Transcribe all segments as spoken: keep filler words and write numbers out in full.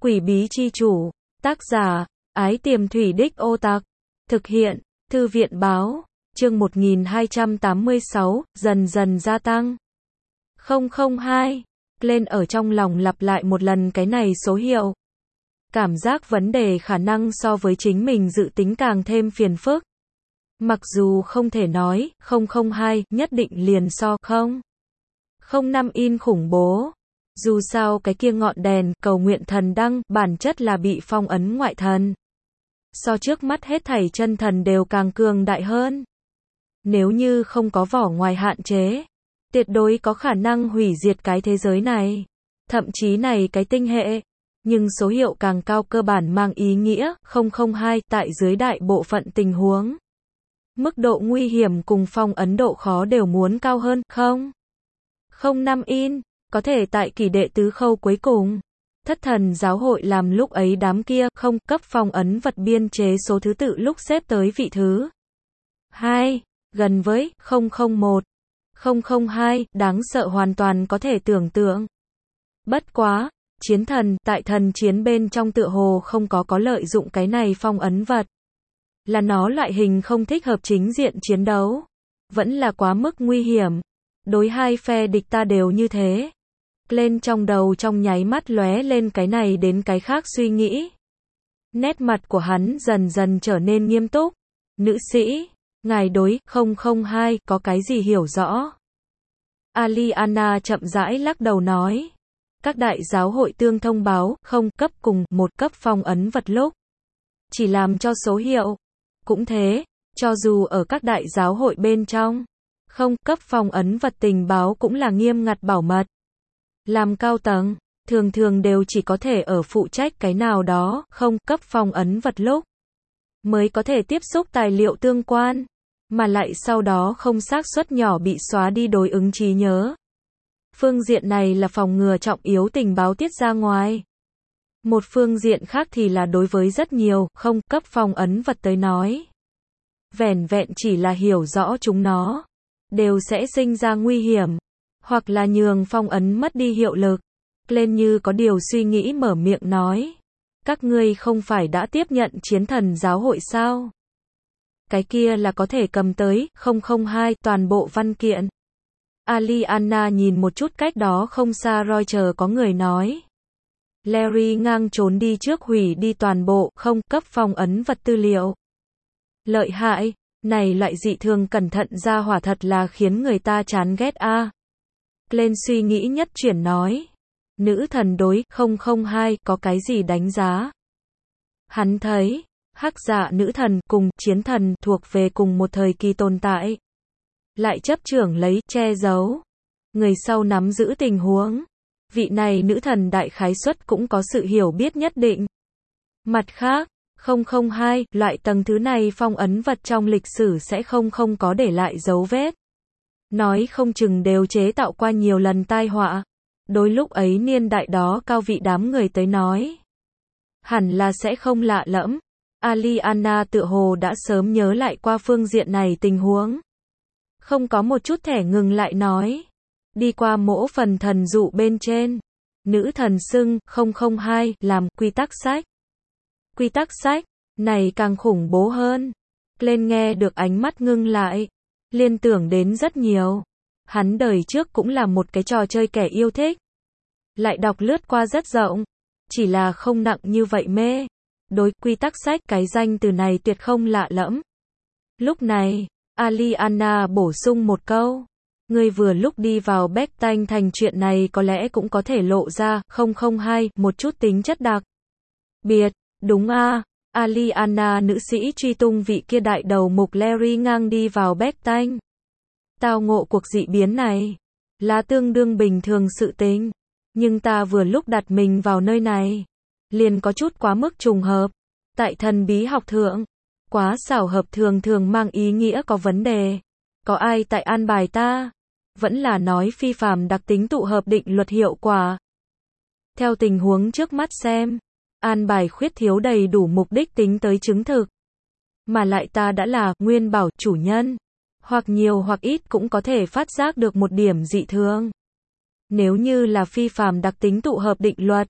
Quỷ bí chi chủ. Tác giả, Ái Tiềm Thủy Đích Ô Tặc. Thực hiện, Thư viện báo. Chương một nghìn hai trăm tám mươi sáu, dần dần gia tăng. không không hai. Lên ở trong lòng lặp lại một lần cái này số hiệu. Cảm giác vấn đề khả năng so với chính mình dự tính càng thêm phiền phức. Mặc dù không thể nói, không không hai, nhất định liền so không không năm in khủng bố. Dù sao cái kia ngọn đèn, cầu nguyện thần đăng, bản chất là bị phong ấn ngoại thần. So trước mắt hết thảy chân thần đều càng cường đại hơn. Nếu như không có vỏ ngoài hạn chế, tuyệt đối có khả năng hủy diệt cái thế giới này. Thậm chí này cái tinh hệ. Nhưng số hiệu càng cao cơ bản mang ý nghĩa, không không hai, tại dưới đại bộ phận tình huống. Mức độ nguy hiểm cùng phong ấn độ khó đều muốn cao hơn, không không năm in, có thể tại kỳ đệ tứ khâu cuối cùng. Thất thần giáo hội làm lúc ấy đám kia, không, cấp phong ấn vật biên chế số thứ tự lúc xếp tới vị thứ hai, gần với, không không một, không không hai, đáng sợ hoàn toàn có thể tưởng tượng. Bất quá, chiến thần, tại thần chiến bên trong tựa hồ không có có lợi dụng cái này phong ấn vật. Là nó loại hình không thích hợp chính diện chiến đấu. Vẫn là quá mức nguy hiểm. Đối hai phe địch ta đều như thế. Lên trong đầu trong nháy mắt lóe lên cái này đến cái khác suy nghĩ. Nét mặt của hắn dần dần trở nên nghiêm túc. Nữ sĩ, ngài đối, không không hai, có cái gì hiểu rõ? Aliana chậm rãi lắc đầu nói. Các đại giáo hội tương thông báo, không, cấp cùng, một cấp phong ấn vật lúc. Chỉ làm cho số hiệu. Cũng thế, cho dù ở các đại giáo hội bên trong, không, cấp phong ấn vật tình báo cũng là nghiêm ngặt bảo mật. Làm cao tầng, thường thường đều chỉ có thể ở phụ trách cái nào đó, không, cấp phong ấn vật lúc, mới có thể tiếp xúc tài liệu tương quan, mà lại sau đó không xác suất nhỏ bị xóa đi đối ứng trí nhớ. Phương diện này là phòng ngừa trọng yếu tình báo tiết ra ngoài. Một phương diện khác thì là đối với rất nhiều, không, cấp phong ấn vật tới nói. Vẻn vẹn chỉ là hiểu rõ chúng nó, đều sẽ sinh ra nguy hiểm, hoặc là nhường phong ấn mất đi hiệu lực. Lên như có điều suy nghĩ mở miệng nói. Các ngươi không phải đã tiếp nhận chiến thần giáo hội sao? Cái kia là có thể cầm tới, không không hai, toàn bộ văn kiện. Aliana nhìn một chút cách đó không xa Roger có người nói. Larry ngang trốn đi trước hủy đi toàn bộ, không, cấp phong ấn vật tư liệu. Lợi hại, này loại dị thường cẩn thận ra hỏa thật là khiến người ta chán ghét a. À. Lên suy nghĩ nhất chuyển nói. Nữ thần đối, không không hai, có cái gì đánh giá? Hắn thấy, hắc dạ nữ thần cùng chiến thần thuộc về cùng một thời kỳ tồn tại. Lại chấp trưởng lấy, che giấu. Người sau nắm giữ tình huống. Vị này nữ thần đại khái suất cũng có sự hiểu biết nhất định. Mặt khác, không không hai, loại tầng thứ này phong ấn vật trong lịch sử sẽ không không có để lại dấu vết. Nói không chừng đều chế tạo qua nhiều lần tai họa. Đối lúc ấy niên đại đó cao vị đám người tới nói. Hẳn là sẽ không lạ lẫm. Aliana tựa hồ đã sớm nhớ lại qua phương diện này tình huống. Không có một chút thẻ ngừng lại nói. Đi qua mỗi phần thần dụ bên trên. Nữ thần xưng, không không hai, làm quy tắc sách. Quy tắc sách, này càng khủng bố hơn. Lên nghe được ánh mắt ngưng lại. Liên tưởng đến rất nhiều. Hắn đời trước cũng là một cái trò chơi kẻ yêu thích. Lại đọc lướt qua rất rộng. Chỉ là không nặng như vậy mê. Đối quy tắc sách cái danh từ này tuyệt không lạ lẫm. Lúc này, Aliana bổ sung một câu. Ngươi vừa lúc đi vào Bách-Tanh thành chuyện này có lẽ cũng có thể lộ ra, không không hai, một chút tính chất đặc biệt, đúng a. À. Aliana nữ sĩ truy tung vị kia đại đầu mục Larry ngang đi vào Bách-Tanh. Tao ngộ cuộc dị biến này, là tương đương bình thường sự tình. Nhưng ta vừa lúc đặt mình vào nơi này, liền có chút quá mức trùng hợp. Tại thần bí học thượng, quá xảo hợp thường thường mang ý nghĩa có vấn đề. Có ai tại an bài ta? Vẫn là nói phi phàm đặc tính tụ hợp định luật hiệu quả. Theo tình huống trước mắt xem, an bài khuyết thiếu đầy đủ mục đích tính tới chứng thực. Mà lại ta đã là nguyên bảo chủ nhân, hoặc nhiều hoặc ít cũng có thể phát giác được một điểm dị thường. Nếu như là phi phàm đặc tính tụ hợp định luật,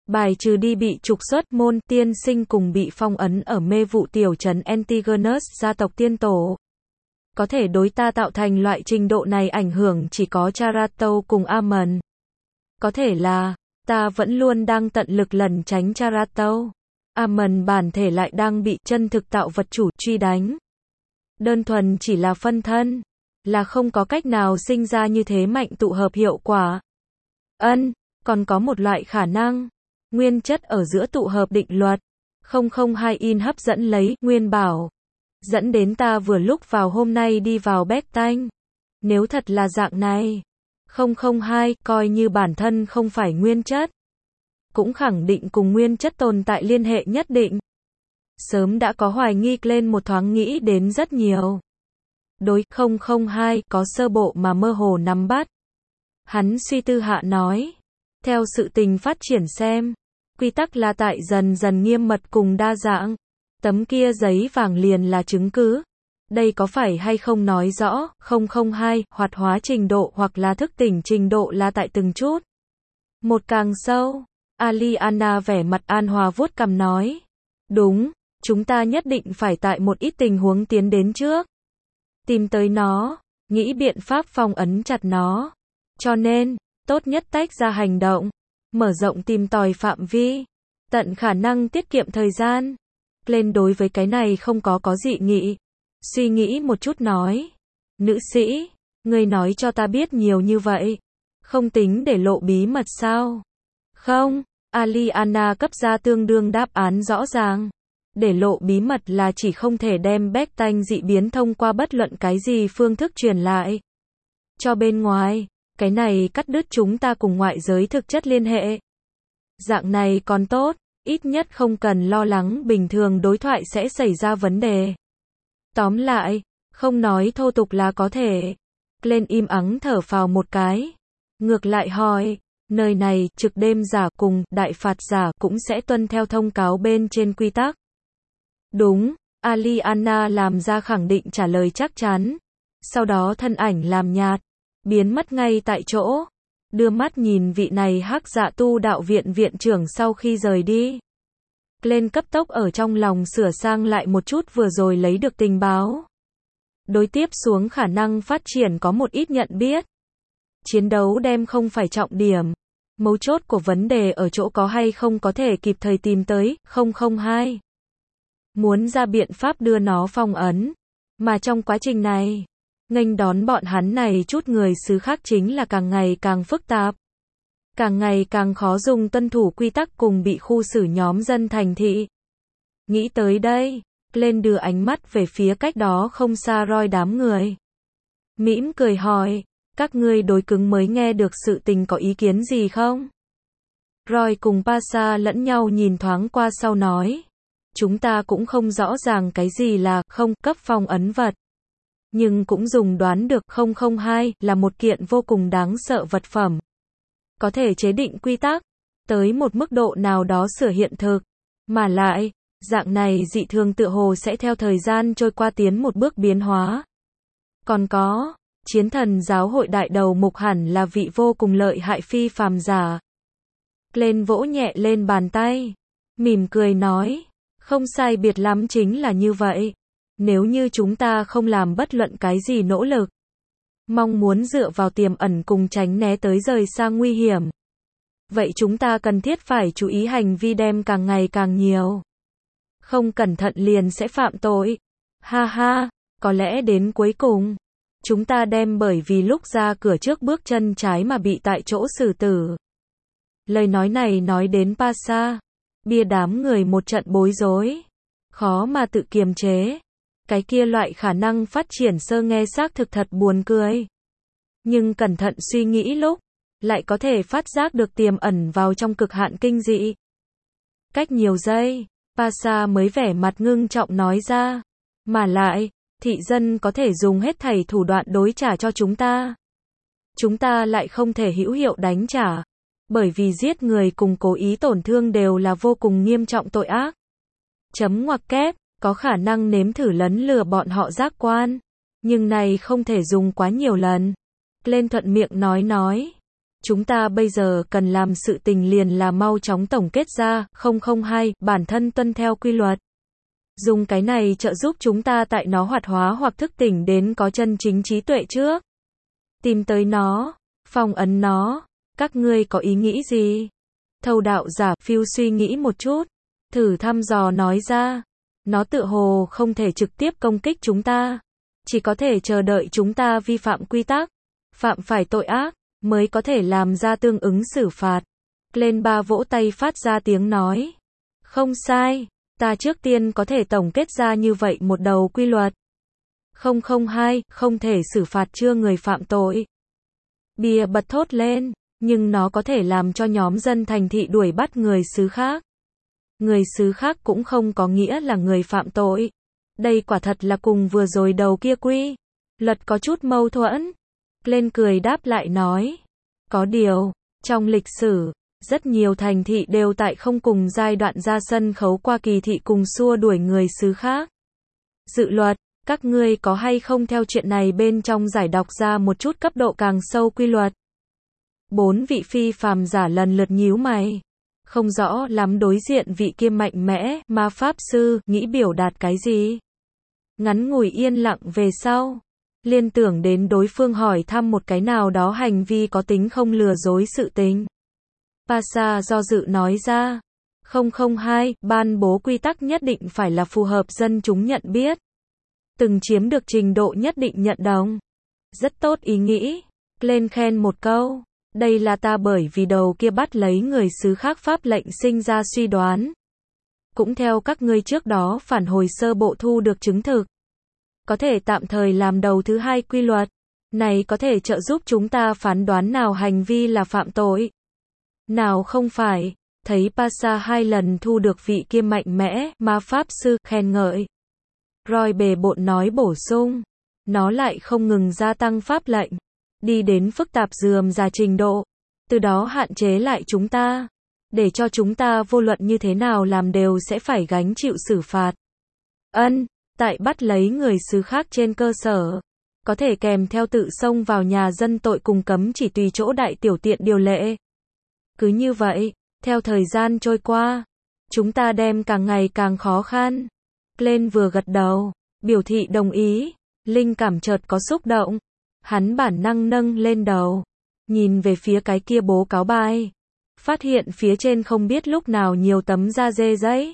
Bài trừ đi bị trục xuất, môn tiên sinh cùng bị phong ấn ở mê vụ tiểu trấn Antigonus gia tộc tiên tổ. Có thể đối ta tạo thành loại trình độ này ảnh hưởng chỉ có Charato cùng Amon. Có thể là, ta vẫn luôn đang tận lực lẩn tránh Charato. Amon bản thể lại đang bị chân thực tạo vật chủ truy đánh. Đơn thuần chỉ là phân thân, là không có cách nào sinh ra như thế mạnh tụ hợp hiệu quả. Ân, còn có một loại khả năng. Nguyên chất ở giữa tụ hợp định luật. không không hai in hấp dẫn lấy, nguyên bảo. Dẫn đến ta vừa lúc vào hôm nay đi vào Bách Tanh. Nếu thật là dạng này, không không hai, coi như bản thân không phải nguyên chất. Cũng khẳng định cùng nguyên chất tồn tại liên hệ nhất định. Sớm đã có hoài nghi lên một thoáng nghĩ đến rất nhiều. Đối không không hai có sơ bộ mà mơ hồ nắm bắt. Hắn suy tư hạ nói. Theo sự tình phát triển xem. Quy tắc là tại dần dần nghiêm mật cùng đa dạng. Tấm kia giấy vàng liền là chứng cứ. Đây có phải hay không nói rõ, không không hai, hoạt hóa trình độ hoặc là thức tỉnh trình độ là tại từng chút. Một càng sâu. Aliana vẻ mặt an hòa vuốt cằm nói. Đúng, chúng ta nhất định phải tại một ít tình huống tiến đến trước. Tìm tới nó, nghĩ biện pháp phong ấn chặt nó. Cho nên, tốt nhất tách ra hành động. Mở rộng tìm tòi phạm vi. Tận khả năng tiết kiệm thời gian. Lên đối với cái này không có có dị nghị. Suy nghĩ một chút nói. Nữ sĩ, ngươi nói cho ta biết nhiều như vậy. Không tính để lộ bí mật sao? Không, Aliana cấp ra tương đương đáp án rõ ràng. Để lộ bí mật là chỉ không thể đem Bách Tanh dị biến thông qua bất luận cái gì phương thức truyền lại. Cho bên ngoài, cái này cắt đứt chúng ta cùng ngoại giới thực chất liên hệ. Dạng này còn tốt, ít nhất không cần lo lắng bình thường đối thoại sẽ xảy ra vấn đề. Tóm lại, không nói thô tục là có thể. Lên im ắng thở phào một cái. Ngược lại hỏi, nơi này trực đêm giả cùng đại phạt giả cũng sẽ tuân theo thông cáo bên trên quy tắc. Đúng, Aliana làm ra khẳng định trả lời chắc chắn. Sau đó thân ảnh làm nhạt, biến mất ngay tại chỗ. Đưa mắt nhìn vị này hắc dạ tu đạo viện viện trưởng sau khi rời đi. Lên cấp tốc ở trong lòng sửa sang lại một chút vừa rồi lấy được tình báo. Đối tiếp xuống khả năng phát triển có một ít nhận biết. Chiến đấu đem không phải trọng điểm. Mấu chốt của vấn đề ở chỗ có hay không có thể kịp thời tìm tới, không không hai. Muốn ra biện pháp đưa nó phong ấn. Mà trong quá trình này, nghênh đón bọn hắn này chút người xứ khác chính là càng ngày càng phức tạp. Càng ngày càng khó dùng tuân thủ quy tắc cùng bị khu xử nhóm dân thành thị. Nghĩ tới đây, lên đưa ánh mắt về phía cách đó không xa roi đám người. Mỉm cười hỏi, các ngươi đối cứng mới nghe được sự tình có ý kiến gì không? Roy cùng Pasa lẫn nhau nhìn thoáng qua sau nói. Chúng ta cũng không rõ ràng cái gì là không cấp phong ấn vật. Nhưng cũng dùng đoán được không không hai là một kiện vô cùng đáng sợ vật phẩm. Có thể chế định quy tắc, tới một mức độ nào đó sửa hiện thực. Mà lại, dạng này dị thường tựa hồ sẽ theo thời gian trôi qua tiến một bước biến hóa. Còn có, chiến thần giáo hội đại đầu mục hẳn là vị vô cùng lợi hại phi phàm giả. Lên vỗ nhẹ lên bàn tay, mỉm cười nói, không sai biệt lắm chính là như vậy. Nếu như chúng ta không làm bất luận cái gì nỗ lực, mong muốn dựa vào tiềm ẩn cùng tránh né tới rời xa nguy hiểm, vậy chúng ta cần thiết phải chú ý hành vi đem càng ngày càng nhiều. Không cẩn thận liền sẽ phạm tội. Ha ha, có lẽ đến cuối cùng, chúng ta đem bởi vì lúc ra cửa trước bước chân trái mà bị tại chỗ xử tử. Lời nói này nói đến Pasa, bia đám người một trận bối rối, khó mà tự kiềm chế. Cái kia loại khả năng phát triển sơ nghe xác thực thật buồn cười. Nhưng cẩn thận suy nghĩ lúc, lại có thể phát giác được tiềm ẩn vào trong cực hạn kinh dị. Cách nhiều giây, Pasa mới vẻ mặt ngưng trọng nói ra. Mà lại, thị dân có thể dùng hết thảy thủ đoạn đối trả cho chúng ta. Chúng ta lại không thể hữu hiệu đánh trả. Bởi vì giết người cùng cố ý tổn thương đều là vô cùng nghiêm trọng tội ác. Chấm ngoặc kép, có khả năng nếm thử lấn lừa bọn họ giác quan. Nhưng này không thể dùng quá nhiều lần. Lên thuận miệng nói nói. Chúng ta bây giờ cần làm sự tình liền là mau chóng tổng kết ra, không không hai, bản thân tuân theo quy luật. Dùng cái này trợ giúp chúng ta tại nó hoạt hóa hoặc thức tỉnh đến có chân chính trí tuệ trước. Tìm tới nó, phong ấn nó, các ngươi có ý nghĩ gì? Thâu đạo giả phiêu suy nghĩ một chút, thử thăm dò nói ra, nó tựa hồ không thể trực tiếp công kích chúng ta, chỉ có thể chờ đợi chúng ta vi phạm quy tắc, phạm phải tội ác, mới có thể làm ra tương ứng xử phạt. Lên ba vỗ tay phát ra tiếng nói. Không sai, ta trước tiên có thể tổng kết ra như vậy một đầu quy luật. không không hai, không thể xử phạt chưa người phạm tội. Bìa bật thốt lên, nhưng nó có thể làm cho nhóm dân thành thị đuổi bắt người xứ khác. Người xứ khác cũng không có nghĩa là người phạm tội. Đây quả thật là cùng vừa rồi đầu kia quy luật có chút mâu thuẫn. Lên cười đáp lại nói. Có điều, trong lịch sử, rất nhiều thành thị đều tại không cùng giai đoạn ra sân khấu qua kỳ thị cùng xua đuổi người xứ khác. Dự luật, các ngươi có hay không theo chuyện này bên trong giải đọc ra một chút cấp độ càng sâu quy luật? Bốn vị phi phàm giả lần lượt nhíu mày. Không rõ lắm đối diện vị kia mạnh mẽ, ma pháp sư, nghĩ biểu đạt cái gì? Ngắn ngủi yên lặng về sau. Liên tưởng đến đối phương hỏi thăm một cái nào đó hành vi có tính không lừa dối sự tình. Pasa do dự nói ra. không không hai, ban bố quy tắc nhất định phải là phù hợp dân chúng nhận biết. Từng chiếm được trình độ nhất định nhận đồng. Rất tốt ý nghĩ. Lên khen một câu. Đây là ta bởi vì đầu kia bắt lấy người xứ khác pháp lệnh sinh ra suy đoán. Cũng theo các ngươi trước đó phản hồi sơ bộ thu được chứng thực. Có thể tạm thời làm đầu thứ hai quy luật. Này có thể trợ giúp chúng ta phán đoán nào hành vi là phạm tội. Nào không phải. Thấy Pasa hai lần thu được vị kia mạnh mẽ, ma pháp sư, khen ngợi. Roy bề bộn nói bổ sung. Nó lại không ngừng gia tăng pháp lệnh. Đi đến phức tạp dườm ra trình độ. Từ đó hạn chế lại chúng ta. Để cho chúng ta vô luận như thế nào làm đều sẽ phải gánh chịu xử phạt. Ân, tại bắt lấy người xứ khác trên cơ sở. Có thể kèm theo tự xông vào nhà dân tội cùng cấm chỉ tùy chỗ đại tiểu tiện điều lệ. Cứ như vậy, theo thời gian trôi qua, chúng ta đem càng ngày càng khó khăn. Glenn vừa gật đầu, biểu thị đồng ý. Linh cảm chợt có xúc động. Hắn bản năng nâng lên đầu, nhìn về phía cái kia bố cáo bài, phát hiện phía trên không biết lúc nào nhiều tấm da dê giấy.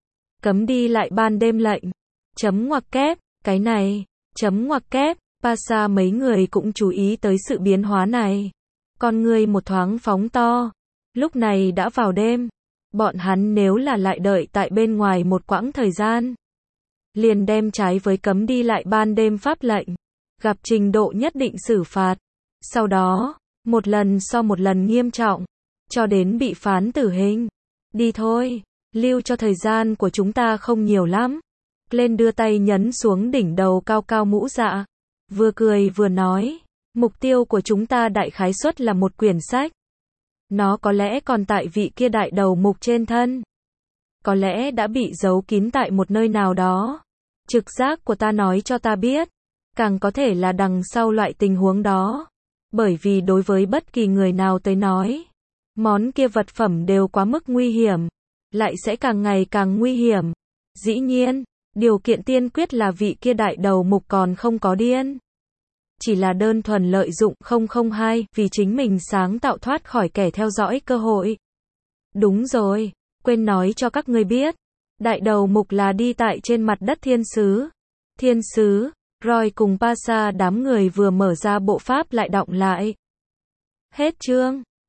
Cấm đi lại ban đêm lệnh. Chấm ngoặc kép, cái này, chấm ngoặc kép, Pasa mấy người cũng chú ý tới sự biến hóa này. Con người một thoáng phóng to. Lúc này đã vào đêm. Bọn hắn nếu là lại đợi tại bên ngoài một quãng thời gian, liền đem trái với cấm đi lại ban đêm pháp lệnh. Gặp trình độ nhất định xử phạt. Sau đó, một lần so một lần nghiêm trọng, cho đến bị phán tử hình. Đi thôi, lưu cho thời gian của chúng ta không nhiều lắm. Lên đưa tay nhấn xuống đỉnh đầu cao cao mũ dạ. Vừa cười vừa nói, mục tiêu của chúng ta đại khái suất là một quyển sách. Nó có lẽ còn tại vị kia đại đầu mục trên thân. Có lẽ đã bị giấu kín tại một nơi nào đó. Trực giác của ta nói cho ta biết. Càng có thể là đằng sau loại tình huống đó. Bởi vì đối với bất kỳ người nào tới nói, món kia vật phẩm đều quá mức nguy hiểm, lại sẽ càng ngày càng nguy hiểm. Dĩ nhiên, điều kiện tiên quyết là vị kia đại đầu mục còn không có điên. Chỉ là đơn thuần lợi dụng không không hai vì chính mình sáng tạo thoát khỏi kẻ theo dõi cơ hội. Đúng rồi, quên nói cho các ngươi biết. Đại đầu mục là đi tại trên mặt đất thiên sứ. Thiên sứ. Roy cùng Pasa đám người vừa mở ra bộ pháp lại đọng lại. Hết chương.